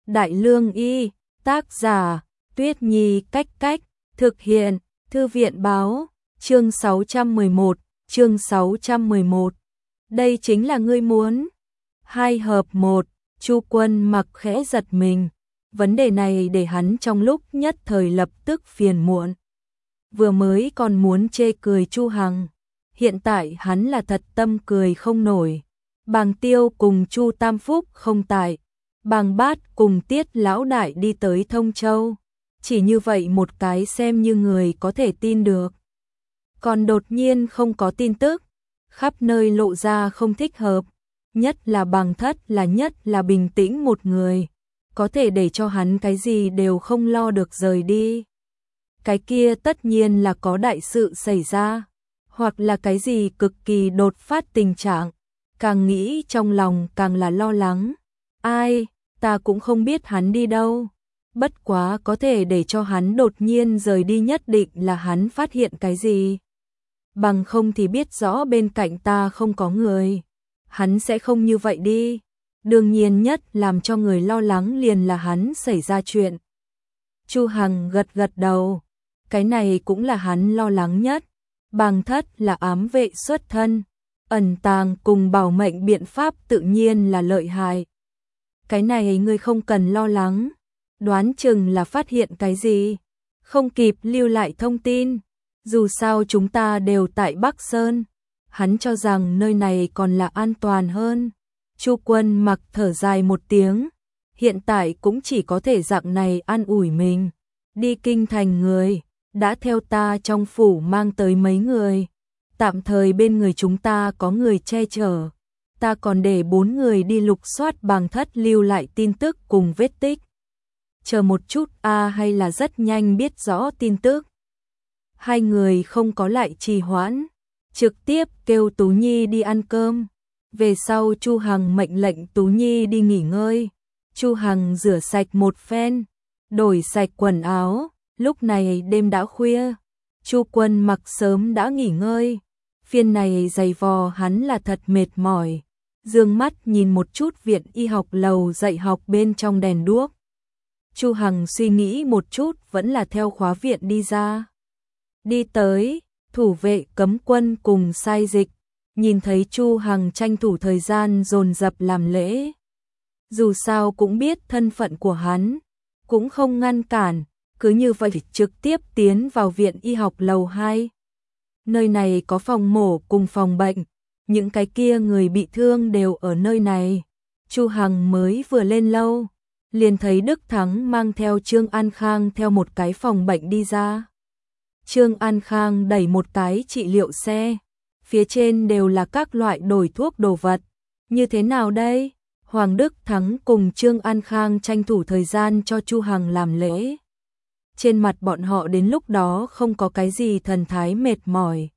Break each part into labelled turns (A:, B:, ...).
A: Đại Lương Y, tác giả, Tuyết Nhi Cách, thực hiện, Thư viện báo, chương 611. Đây chính là ngươi muốn. 2 hợp 1, Chu Quân Mặc khẽ giật mình. Vấn đề này để hắn trong lúc nhất thời lập tức phiền muộn. Vừa mới còn muốn chê cười Chu Hằng, hiện tại hắn là thật tâm cười không nổi. Bàng Tiêu cùng Chu Tam Phúc không tại, Bàng Bát cùng Tiết lão đại đi tới Thông Châu. Chỉ như vậy một cái xem như người có thể tin được. Còn đột nhiên không có tin tức, khắp nơi lộ ra không thích hợp, nhất là Bàng Thất nhất là bình tĩnh một người, có thể để cho hắn cái gì đều không lo được rời đi. Cái kia tất nhiên là có đại sự xảy ra, hoặc là cái gì cực kỳ đột phát tình trạng, càng nghĩ trong lòng càng là lo lắng. Ai, ta cũng không biết hắn đi đâu. Bất quá có thể để cho hắn đột nhiên rời đi nhất định là hắn phát hiện cái gì. Bằng không thì biết rõ bên cạnh ta không có người, hắn sẽ không như vậy đi. Đương nhiên nhất làm cho người lo lắng liền là hắn xảy ra chuyện. Chu Hằng gật đầu, cái này cũng là hắn lo lắng nhất. Bàng Thất là ám vệ xuất thân, ẩn tàng cùng bảo mệnh biện pháp tự nhiên là lợi hại. Cái này ngươi không cần lo lắng, đoán chừng là phát hiện cái gì, không kịp lưu lại thông tin. Dù sao chúng ta đều tại Bắc Sơn, hắn cho rằng nơi này còn là an toàn hơn. Chu Quân Mặc thở dài một tiếng, hiện tại cũng chỉ có thể dạng này an ủi mình. Đi kinh thành người, đã theo ta trong phủ mang tới mấy người, tạm thời bên người chúng ta có người che chở. Ta còn để 4 người đi lục soát Bàng Thất lưu lại tin tức cùng vết tích. Chờ một chút hay là rất nhanh biết rõ tin tức. 2 người không có lại trì hoãn, trực tiếp kêu Tú Nhi đi ăn cơm. Về sau Chu Hằng mệnh lệnh Tú Nhi đi nghỉ ngơi. Chu Hằng rửa sạch một phen, đổi sạch quần áo. Lúc này đêm đã khuya, Chu Quân Mặc sớm đã nghỉ ngơi. Phiên này giày vò hắn là thật mệt mỏi. Dương mắt nhìn một chút viện y học lầu dạy học bên trong đèn đuốc. Chu Hằng suy nghĩ một chút vẫn là theo khóa viện đi ra. Đi tới, thủ vệ cấm quân cùng sai dịch, nhìn thấy Chu Hằng tranh thủ thời gian dồn dập làm lễ. Dù sao cũng biết thân phận của hắn, cũng không ngăn cản, cứ như vậy trực tiếp tiến vào viện y học lầu 2. Nơi này có phòng mổ cùng phòng bệnh, những cái kia người bị thương đều ở nơi này. Chu Hằng mới vừa lên lâu, liền thấy Đức Thắng mang theo Trương An Khang theo một cái phòng bệnh đi ra. Trương An Khang đẩy một cái trị liệu xe, phía trên đều là các loại đổi thuốc đồ vật. Như thế nào đây? Hoàng Đức Thắng cùng Trương An Khang tranh thủ thời gian cho Chu Hằng làm lễ. Trên mặt bọn họ đến lúc đó không có cái gì thần thái mệt mỏi.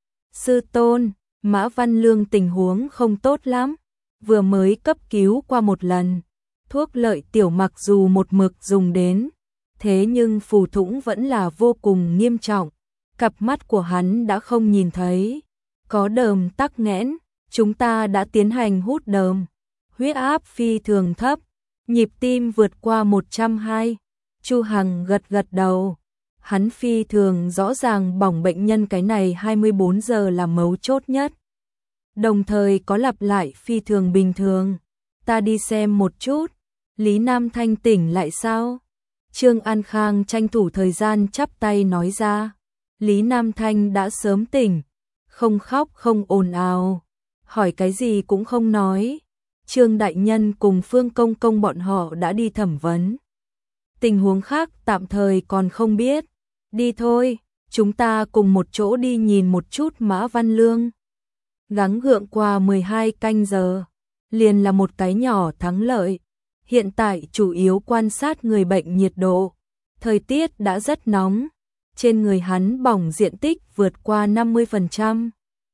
A: Sư tôn, Mã Văn Lương tình huống không tốt lắm, vừa mới cấp cứu qua một lần. Thuốc lợi tiểu mặc dù một mực dùng đến, thế nhưng phù thủng vẫn là vô cùng nghiêm trọng. Cặp mắt của hắn đã không nhìn thấy, có đờm tắc nghẽn, chúng ta đã tiến hành hút đờm. Huyết áp phi thường thấp, nhịp tim vượt qua 120. Chu Hằng gật đầu, hắn phi thường rõ ràng bỏng bệnh nhân cái này 24 giờ là mấu chốt nhất. Đồng thời có lặp lại phi thường bình thường. Ta đi xem một chút. Lý Nam Thanh tỉnh lại sao? Trương An Khang tranh thủ thời gian chắp tay nói ra. Lý Nam Thanh đã sớm tỉnh, không khóc không ồn ào, hỏi cái gì cũng không nói. Trương đại nhân cùng Phương Công Công bọn họ đã đi thẩm vấn. Tình huống khác tạm thời còn không biết. Đi thôi, chúng ta cùng một chỗ đi nhìn một chút Mã Văn Lương. Gắng gượng qua 12 canh giờ, liền là một cái nhỏ thắng lợi. Hiện tại chủ yếu quan sát người bệnh nhiệt độ. Thời tiết đã rất nóng, trên người hắn bỏng diện tích vượt qua 50%,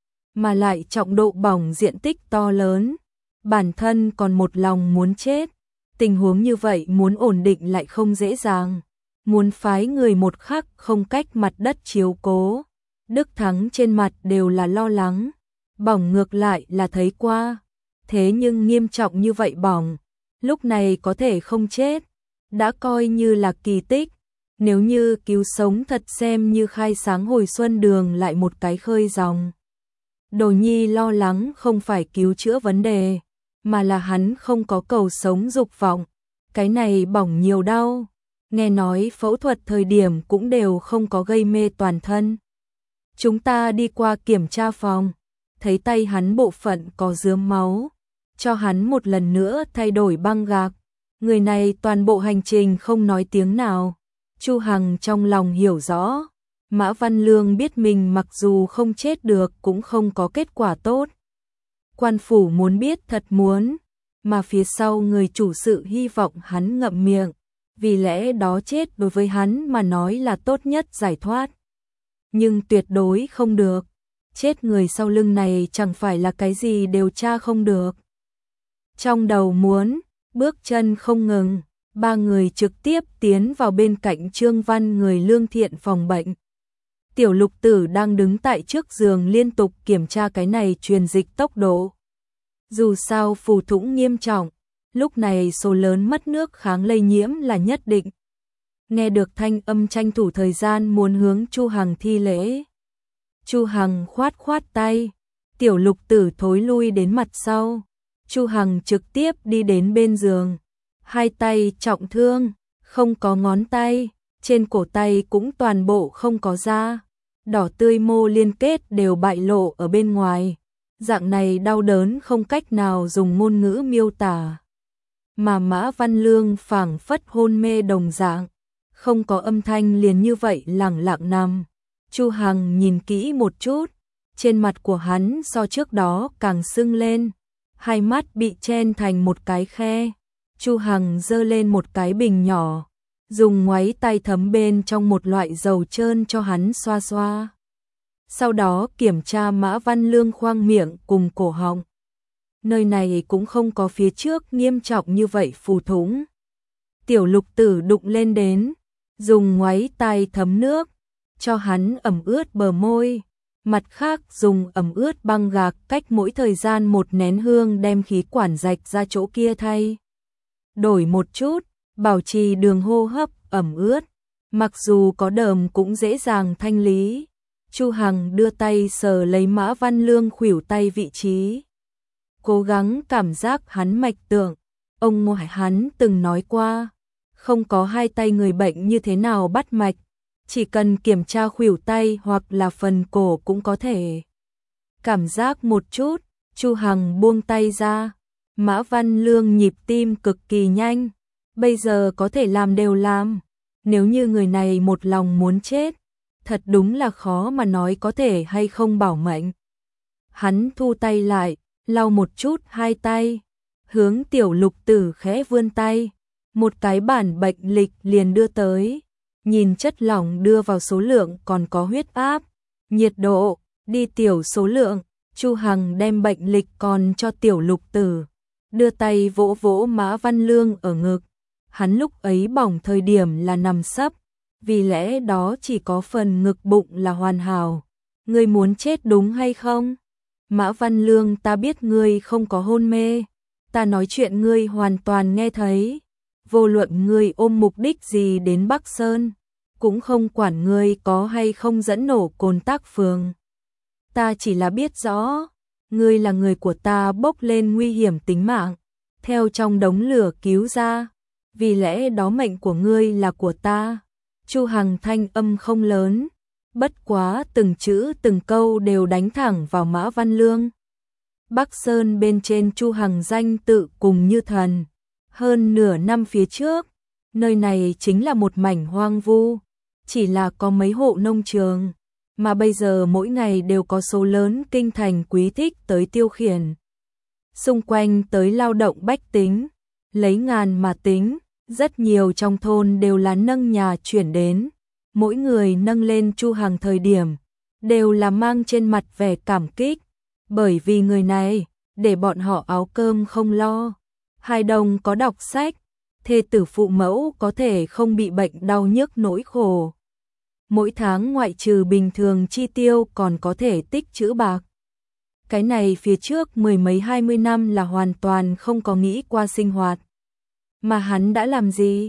A: mà lại trọng độ bỏng diện tích to lớn. Bản thân còn một lòng muốn chết. Tình huống như vậy muốn ổn định lại không dễ dàng. Muốn phái người một khắc không cách mặt đất chiếu cố. Đức Thắng trên mặt đều là lo lắng. Bỏng ngược lại là thấy qua. Thế nhưng nghiêm trọng như vậy bỏng, lúc này có thể không chết. đã coi như là kỳ tích. Nếu như cứu sống thật xem như khai sáng hồi xuân đường lại một cái khơi dòng. Đồ Nhi lo lắng không phải cứu chữa vấn đề, mà là hắn không có cầu sống dục vọng. Cái này bỏng nhiều đau. Nghe nói phẫu thuật thời điểm cũng đều không có gây mê toàn thân. Chúng ta đi qua kiểm tra phòng, thấy tay hắn bộ phận có rướm máu, cho hắn một lần nữa thay đổi băng gạc. Người này toàn bộ hành trình không nói tiếng nào. Chu Hằng trong lòng hiểu rõ, Mã Văn Lương biết mình mặc dù không chết được cũng không có kết quả tốt. Quan phủ muốn biết thật muốn, mà phía sau người chủ sự hy vọng hắn ngậm miệng, vì lẽ đó chết đối với hắn mà nói là tốt nhất giải thoát. Nhưng tuyệt đối không được, chết người sau lưng này chẳng phải là cái gì điều tra không được. Trong đầu muốn, bước chân không ngừng, ba người trực tiếp tiến vào bên cạnh Trương Văn người lương thiện phòng bệnh. Tiểu Lục Tử đang đứng tại trước giường liên tục kiểm tra cái này truyền dịch tốc độ. Dù sao phù thủng nghiêm trọng, lúc này số lớn mất nước kháng lây nhiễm là nhất định. Nghe được thanh âm tranh thủ thời gian muốn hướng Chu Hằng thi lễ. Chu Hằng khoát khoát tay, Tiểu Lục Tử thối lui đến mặt sau. Chu Hằng trực tiếp đi đến bên giường, hai tay trọng thương, không có ngón tay, trên cổ tay cũng toàn bộ không có da, đỏ tươi mô liên kết đều bại lộ ở bên ngoài. Dạng này đau đớn không cách nào dùng ngôn ngữ miêu tả. Mà Mã Văn Lương phảng phất hôn mê đồng dạng, không có âm thanh liền như vậy lẳng lặng nằm. Chu Hằng nhìn kỹ một chút, trên mặt của hắn so trước đó càng sưng lên, hai mắt bị chen thành một cái khe. Chu Hằng giơ lên một cái bình nhỏ, dùng ngoáy tay thấm bên trong một loại dầu trơn cho hắn xoa xoa. Sau đó kiểm tra Mã Văn Lương khoang miệng cùng cổ họng. Nơi này cũng không có phía trước nghiêm trọng như vậy phù thủng. Tiểu Lục Tử đụng lên đến, dùng ngoáy tay thấm nước, cho hắn ẩm ướt bờ môi. Mặt khác dùng ẩm ướt băng gạc cách mỗi thời gian một nén hương đem khí quản rạch ra chỗ kia thay. Đổi một chút, bảo trì đường hô hấp ẩm ướt. Mặc dù có đờm cũng dễ dàng thanh lý. Chu Hằng đưa tay sờ lấy Mã Văn Lương khuỷu tay vị trí. Cố gắng cảm giác hắn mạch tượng. Ông ngoại hắn từng nói qua, không có hai tay người bệnh như thế nào bắt mạch. Chỉ cần kiểm tra khuỷu tay hoặc là phần cổ cũng có thể. Cảm giác một chút, Chu Hằng buông tay ra. Mã Văn Lương nhịp tim cực kỳ nhanh, bây giờ có thể làm đều làm. Nếu như người này một lòng muốn chết, thật đúng là khó mà nói có thể hay không bảo mệnh. Hắn thu tay lại, lau một chút hai tay, hướng Tiểu Lục Tử khẽ vươn tay, một cái bản bệnh lịch liền đưa tới. Nhìn chất lỏng đưa vào số lượng còn có huyết áp, nhiệt độ, đi tiểu số lượng. Chu Hằng đem bệnh lịch còn cho Tiểu Lục Tử, đưa tay vỗ vỗ Mã Văn Lương ở ngực. Hắn lúc ấy bỏng thời điểm là nằm sấp, vì lẽ đó chỉ có phần ngực bụng là hoàn hảo. Ngươi muốn chết đúng hay không? Mã Văn Lương, ta biết ngươi không có hôn mê, ta nói chuyện ngươi hoàn toàn nghe thấy. Vô luận ngươi ôm mục đích gì đến Bắc Sơn, cũng không quản ngươi có hay không dẫn nổ Cồn Tác Phường. Ta chỉ là biết rõ, ngươi là người của ta bốc lên nguy hiểm tính mạng, theo trong đống lửa cứu ra, vì lẽ đó mệnh của ngươi là của ta. Chu Hằng thanh âm không lớn, bất quá từng chữ từng câu đều đánh thẳng vào Mã Văn Lương. Bắc Sơn bên trên Chu Hằng danh tự cùng như thần. Hơn nửa năm phía trước, nơi này chính là một mảnh hoang vu, chỉ là có mấy hộ nông trường, mà bây giờ mỗi ngày đều có số lớn kinh thành quý thích tới tiêu khiển. Xung quanh tới lao động bách tính, lấy ngàn mà tính, rất nhiều trong thôn đều là nâng nhà chuyển đến. Mỗi người nâng lên Chu Hằng thời điểm, đều là mang trên mặt vẻ cảm kích, bởi vì người này, để bọn họ áo cơm không lo. Hài đồng có đọc sách, thê tử phụ mẫu có thể không bị bệnh đau nhức nỗi khổ. Mỗi tháng ngoại trừ bình thường chi tiêu còn có thể tích trữ bạc. Cái này phía trước mười mấy 20 năm là hoàn toàn không có nghĩ qua sinh hoạt. Mà hắn đã làm gì?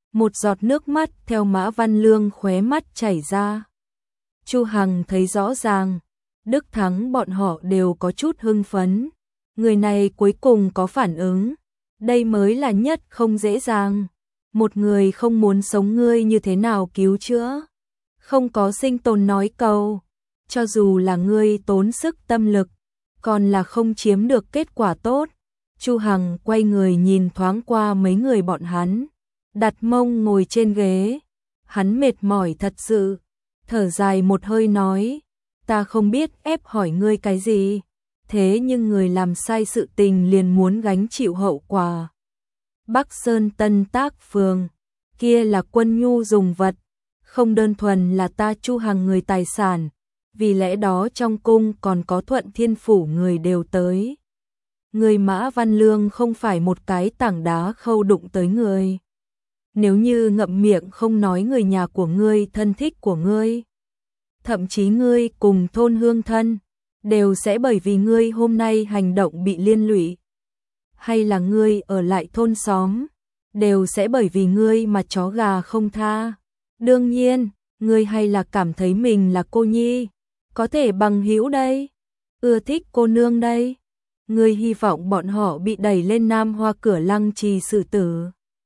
A: Một giọt nước mắt theo Mã Văn Lương khóe mắt chảy ra. Chu Hằng thấy rõ ràng, Đức Thắng bọn họ đều có chút hưng phấn. Người này cuối cùng có phản ứng, đây mới là nhất không dễ dàng. Một người không muốn sống ngươi như thế nào cứu chữa? Không có sinh tồn nói cầu, cho dù là ngươi tốn sức tâm lực, còn là không chiếm được kết quả tốt. Chu Hằng quay người nhìn thoáng qua mấy người bọn hắn, đặt mông ngồi trên ghế. Hắn mệt mỏi thật sự, thở dài một hơi nói, ta không biết ép hỏi ngươi cái gì, thế nhưng người làm sai sự tình liền muốn gánh chịu hậu quả. Bắc Sơn Tân Tác Phường, kia là Quân Nhu dùng vật, không đơn thuần là ta Chu Hằng người tài sản, vì lẽ đó trong cung còn có Thuận Thiên Phủ người đều tới. Người Mã Văn Lương không phải một cái tảng đá khâu đụng tới người. Nếu như ngậm miệng không nói người nhà của ngươi, thân thích của ngươi, thậm chí ngươi cùng thôn hương thân, đều sẽ bởi vì ngươi hôm nay hành động bị liên lụy. Hay là ngươi ở lại thôn xóm, đều sẽ bởi vì ngươi mà chó gà không tha. Đương nhiên, ngươi hay là cảm thấy mình là cô nhi, có thể bằng hữu đây, ưa thích cô nương đây. Ngươi hy vọng bọn họ bị đẩy lên Nam Hoa Cửa Lăng trì xử tử.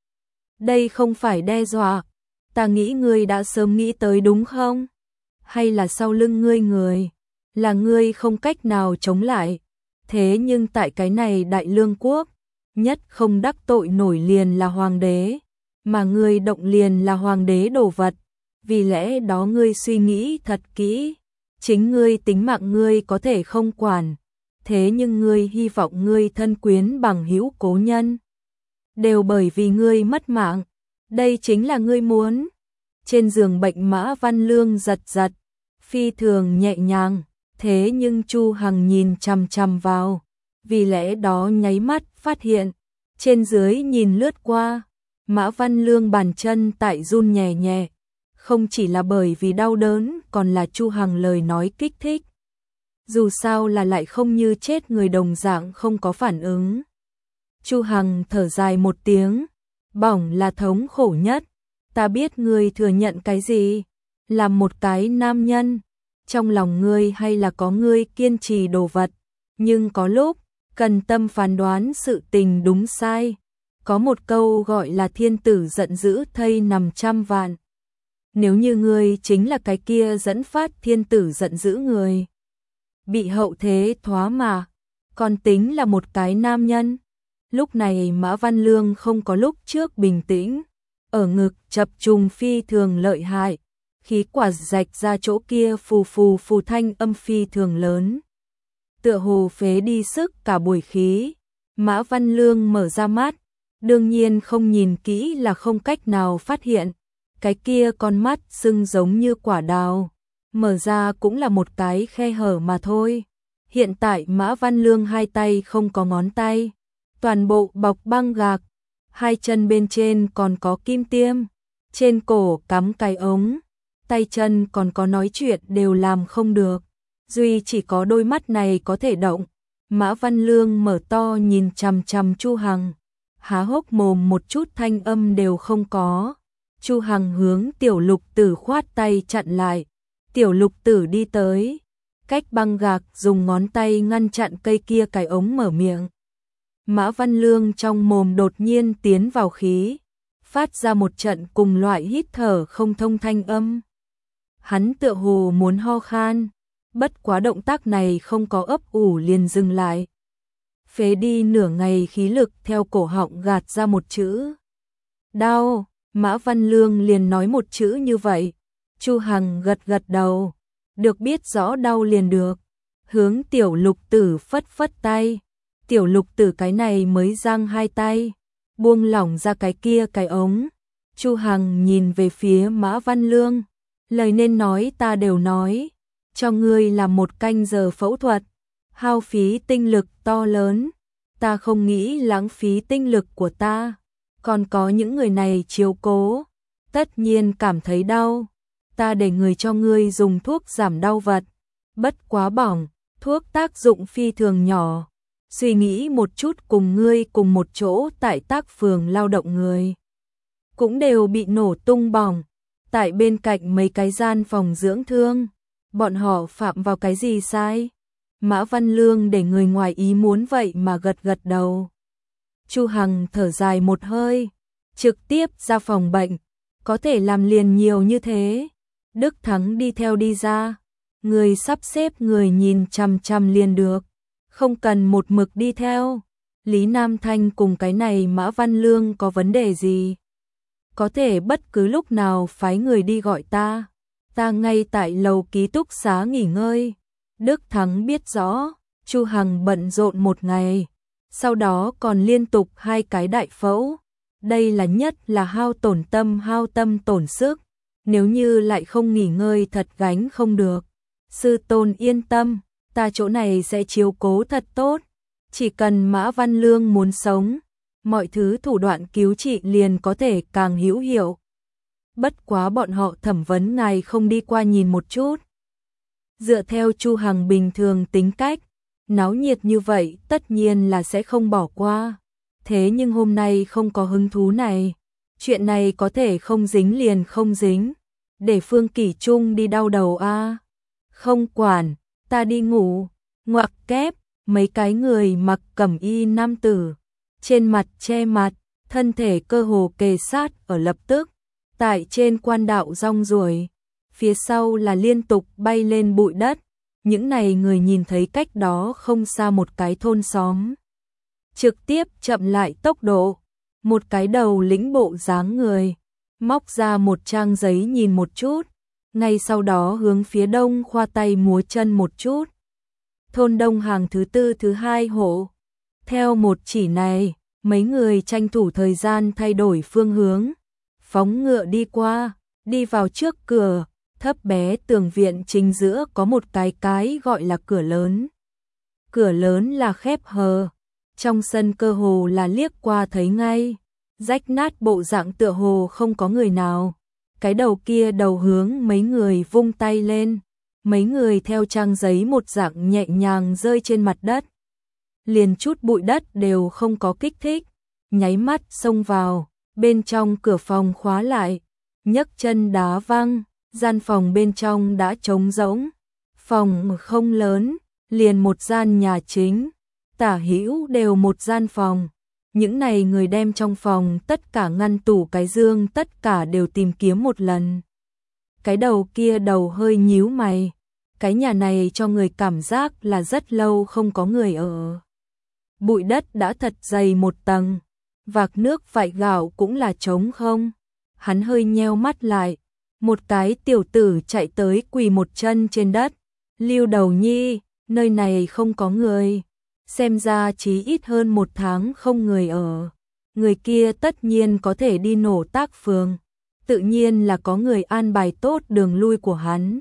A: Đây không phải đe dọa, ta nghĩ ngươi đã sớm nghĩ tới đúng không? Hay là sau lưng ngươi người, là ngươi không cách nào chống lại. Thế nhưng tại cái này Đại Lương quốc, nhất không đắc tội nổi liền là hoàng đế, mà ngươi động liền là hoàng đế đồ vật. Vì lẽ đó ngươi suy nghĩ thật kỹ, chính ngươi tính mạng ngươi có thể không quản, thế nhưng ngươi hy vọng ngươi thân quyến bằng hữu cố nhân đều bởi vì ngươi mất mạng, đây chính là ngươi muốn. Trên giường bệnh Mã Văn Lương giật giật, phi thường nhẹ nhàng, thế nhưng Chu Hằng nhìn chằm chằm vào, vì lẽ đó nháy mắt phát hiện, trên dưới nhìn lướt qua, Mã Văn Lương bàn chân tại run nhẹ nhẹ, không chỉ là bởi vì đau đớn, còn là Chu Hằng lời nói kích thích. Dù sao là lại không như chết người đồng dạng không có phản ứng. Chu Hằng thở dài một tiếng, bỏng là thống khổ nhất, ta biết ngươi thừa nhận cái gì, làm một cái nam nhân, trong lòng ngươi hay là có ngươi kiên trì đồ vật, nhưng có lúc, cần tâm phán đoán sự tình đúng sai. Có một câu gọi là thiên tử giận dữ thây nằm trăm vạn. Nếu như ngươi chính là cái kia dẫn phát thiên tử giận dữ người, bị hậu thế thoá mà, còn tính là một cái nam nhân. Lúc này Mã Văn Lương không có lúc trước bình tĩnh, ở ngực chập trùng phi thường lợi hại, khí quả rạch ra chỗ kia phù phù phù thanh âm phi thường lớn. Tựa hồ phế đi sức cả buổi khí. Mã Văn Lương mở ra mắt, đương nhiên không nhìn kỹ là không cách nào phát hiện. Cái kia con mắt sưng giống như quả đào, mở ra cũng là một cái khe hở mà thôi. Hiện tại Mã Văn Lương hai tay không có ngón tay, toàn bộ bọc băng gạc, hai chân bên trên còn có kim tiêm, trên cổ cắm cái ống, tay chân còn có nói chuyện đều làm không được, duy chỉ có đôi mắt này có thể động. Mã Văn Lương mở to nhìn chằm chằm Chu Hằng, há hốc mồm một chút thanh âm đều không có. Chu Hằng hướng Tiểu Lục Tử khoát tay chặn lại, Tiểu Lục Tử đi tới, cách băng gạc dùng ngón tay ngăn chặn cây kia cái ống mở miệng. Mã Văn Lương trong mồm đột nhiên tiến vào khí, phát ra một trận cùng loại hít thở không thông thanh âm. Hắn tựa hồ muốn ho khan, bất quá động tác này không có ấp ủ liền dừng lại. Phế đi nửa ngày khí lực theo cổ họng gạt ra một chữ. Đau, Mã Văn Lương liền nói một chữ như vậy. Chu Hằng gật gật đầu, được biết rõ đau liền được. Hướng Tiểu Lục Tử phất phất tay. Tiểu Lục Tử cái này mới giang hai tay, buông lỏng ra cái kia cái ống. Chu Hằng nhìn về phía Mã Văn Lương, lời nên nói ta đều nói, cho ngươi làm một canh giờ phẫu thuật, hao phí tinh lực to lớn, ta không nghĩ lãng phí tinh lực của ta, còn có những người này chiếu cố, tất nhiên cảm thấy đau, ta để người cho ngươi dùng thuốc giảm đau vật, bất quá bỏng, thuốc tác dụng phi thường nhỏ, suy nghĩ một chút cùng ngươi cùng một chỗ tại Tác Phường lao động người. cũng đều bị nổ tung bỏng. Tại bên cạnh mấy cái gian phòng dưỡng thương, bọn họ phạm vào cái gì sai? Mã Văn Lương để người ngoài ý muốn vậy mà gật gật đầu. Chu Hằng thở dài một hơi, trực tiếp ra phòng bệnh, có thể làm liền nhiều như thế. Đức Thắng đi theo đi ra, người sắp xếp người nhìn chằm chằm liền được, không cần một mực đi theo. Lý Nam Thanh cùng cái này Mã Văn Lương có vấn đề gì? Có thể bất cứ lúc nào phái người đi gọi ta. Ta ngay tại lầu ký túc xá nghỉ ngơi. Đức Thắng biết rõ, Chu Hằng bận rộn một ngày, sau đó còn liên tục 2 cái đại phẫu. Đây là nhất là hao tổn tâm hao tâm tổn sức, nếu như lại không nghỉ ngơi thật gánh không được. Sư tôn yên tâm, ta chỗ này sẽ chiếu cố thật tốt. Chỉ cần Mã Văn Lương muốn sống, mọi thứ thủ đoạn cứu trị liền có thể càng hữu hiệu. Bất quá bọn họ thẩm vấn ngài không đi qua nhìn một chút. Dựa theo Chu Hằng bình thường tính cách, náo nhiệt như vậy tất nhiên là sẽ không bỏ qua. Thế nhưng hôm nay không có hứng thú này. Chuyện này có thể không dính liền không dính. Để Phương Kỷ Trung đi đau đầu a. Không quản, ta đi ngủ. Ngoặc kép, mấy cái người mặc cẩm y nam tử, trên mặt che mặt, thân thể cơ hồ kề sát ở lập tức. Tại trên quan đạo rong ruổi, phía sau là liên tục bay lên bụi đất. Những này người nhìn thấy cách đó không xa một cái thôn xóm. Trực tiếp chậm lại tốc độ, một cái đầu lĩnh bộ dáng người, móc ra một trang giấy nhìn một chút, ngay sau đó hướng phía đông khoa tay múa chân một chút. Thôn Đông hàng thứ 4 thứ 2 hộ. Theo một chỉ này, mấy người tranh thủ thời gian thay đổi phương hướng, phóng ngựa đi qua, đi vào trước cửa. Thấp bé tường viện chính giữa có một cái gọi là cửa lớn. Cửa lớn là khép hờ, trong sân cơ hồ là liếc qua thấy ngay, rách nát bộ dạng tựa hồ không có người nào. Cái đầu kia đầu hướng mấy người vung tay lên, mấy người theo trang giấy một dạng nhẹ nhàng rơi trên mặt đất. Liền chút bụi đất đều không có kích thích, nháy mắt xông vào, bên trong cửa phòng khóa lại, nhấc chân đá văng. Gian phòng bên trong đã trống rỗng, phòng không lớn, liền một gian nhà chính, tả hữu đều một gian phòng. Những này người đem trong phòng tất cả ngăn tủ cái dương tất cả đều tìm kiếm một lần. Cái đầu kia đầu hơi nhíu mày, cái nhà này cho người cảm giác là rất lâu không có người ở. Bụi đất đã thật dày một tầng, vạc nước vại gạo cũng là trống không. Hắn hơi nheo mắt lại. Một cái tiểu tử chạy tới quỳ một chân trên đất. Lưu Đầu Nhi, nơi này không có người. Xem ra chí ít hơn 1 tháng không người ở. Người kia tất nhiên có thể đi nổ tác phường. Tự nhiên là có người an bài tốt đường lui của hắn.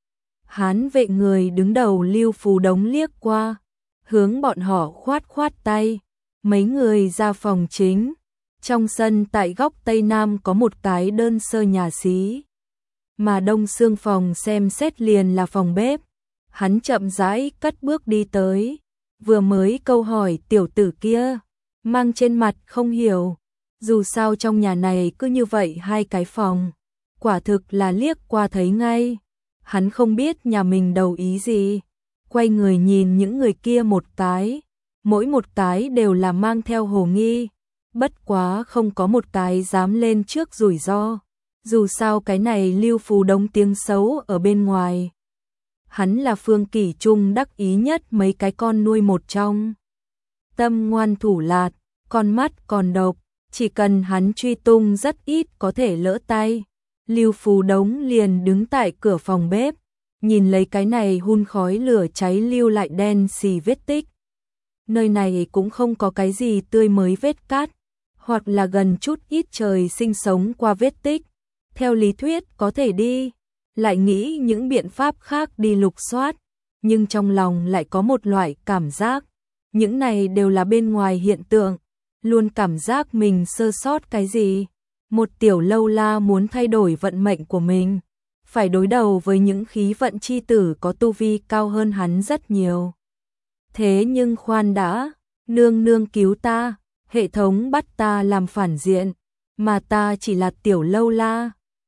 A: Hán vệ người đứng đầu Lưu Phú Đống liếc qua, hướng bọn họ khoát khoát tay. Mấy người ra phòng chính. Trong sân tại góc Tây Nam có một cái đơn sơ nhà xí. Mà đông xương phòng xem xét liền là phòng bếp. Hắn chậm rãi cất bước đi tới, vừa mới câu hỏi tiểu tử kia, mang trên mặt không hiểu, dù sao trong nhà này cứ như vậy 2 cái phòng, quả thực là liếc qua thấy ngay. Hắn không biết nhà mình đầu ý gì, quay người nhìn những người kia một cái, mỗi một cái đều là mang theo hồ nghi, bất quá không có một cái dám lên trước rủi ro. Dù sao cái này Lưu Phú Đống tiếng xấu ở bên ngoài. Hắn là Phương Kỷ Trung đắc ý nhất mấy cái con nuôi một trong. Tâm ngoan thủ lạt, con mắt còn độc, chỉ cần hắn truy tung rất ít có thể lỡ tay. Lưu Phú Đống liền đứng tại cửa phòng bếp, nhìn lấy cái này hun khói lửa cháy lưu lại đen xì vết tích. Nơi này cũng không có cái gì tươi mới vết cát, hoặc là gần chút ít trời sinh sống qua vết tích. Theo lý thuyết có thể đi, lại nghĩ những biện pháp khác đi lục soát, nhưng trong lòng lại có một loại cảm giác, những này đều là bên ngoài hiện tượng, luôn cảm giác mình sơ sót cái gì. Một tiểu lâu la muốn thay đổi vận mệnh của mình, phải đối đầu với những khí vận chi tử có tu vi cao hơn hắn rất nhiều. Thế nhưng khoan đã, nương nương cứu ta, hệ thống bắt ta làm phản diện. mà ta chỉ là tiểu lâu la.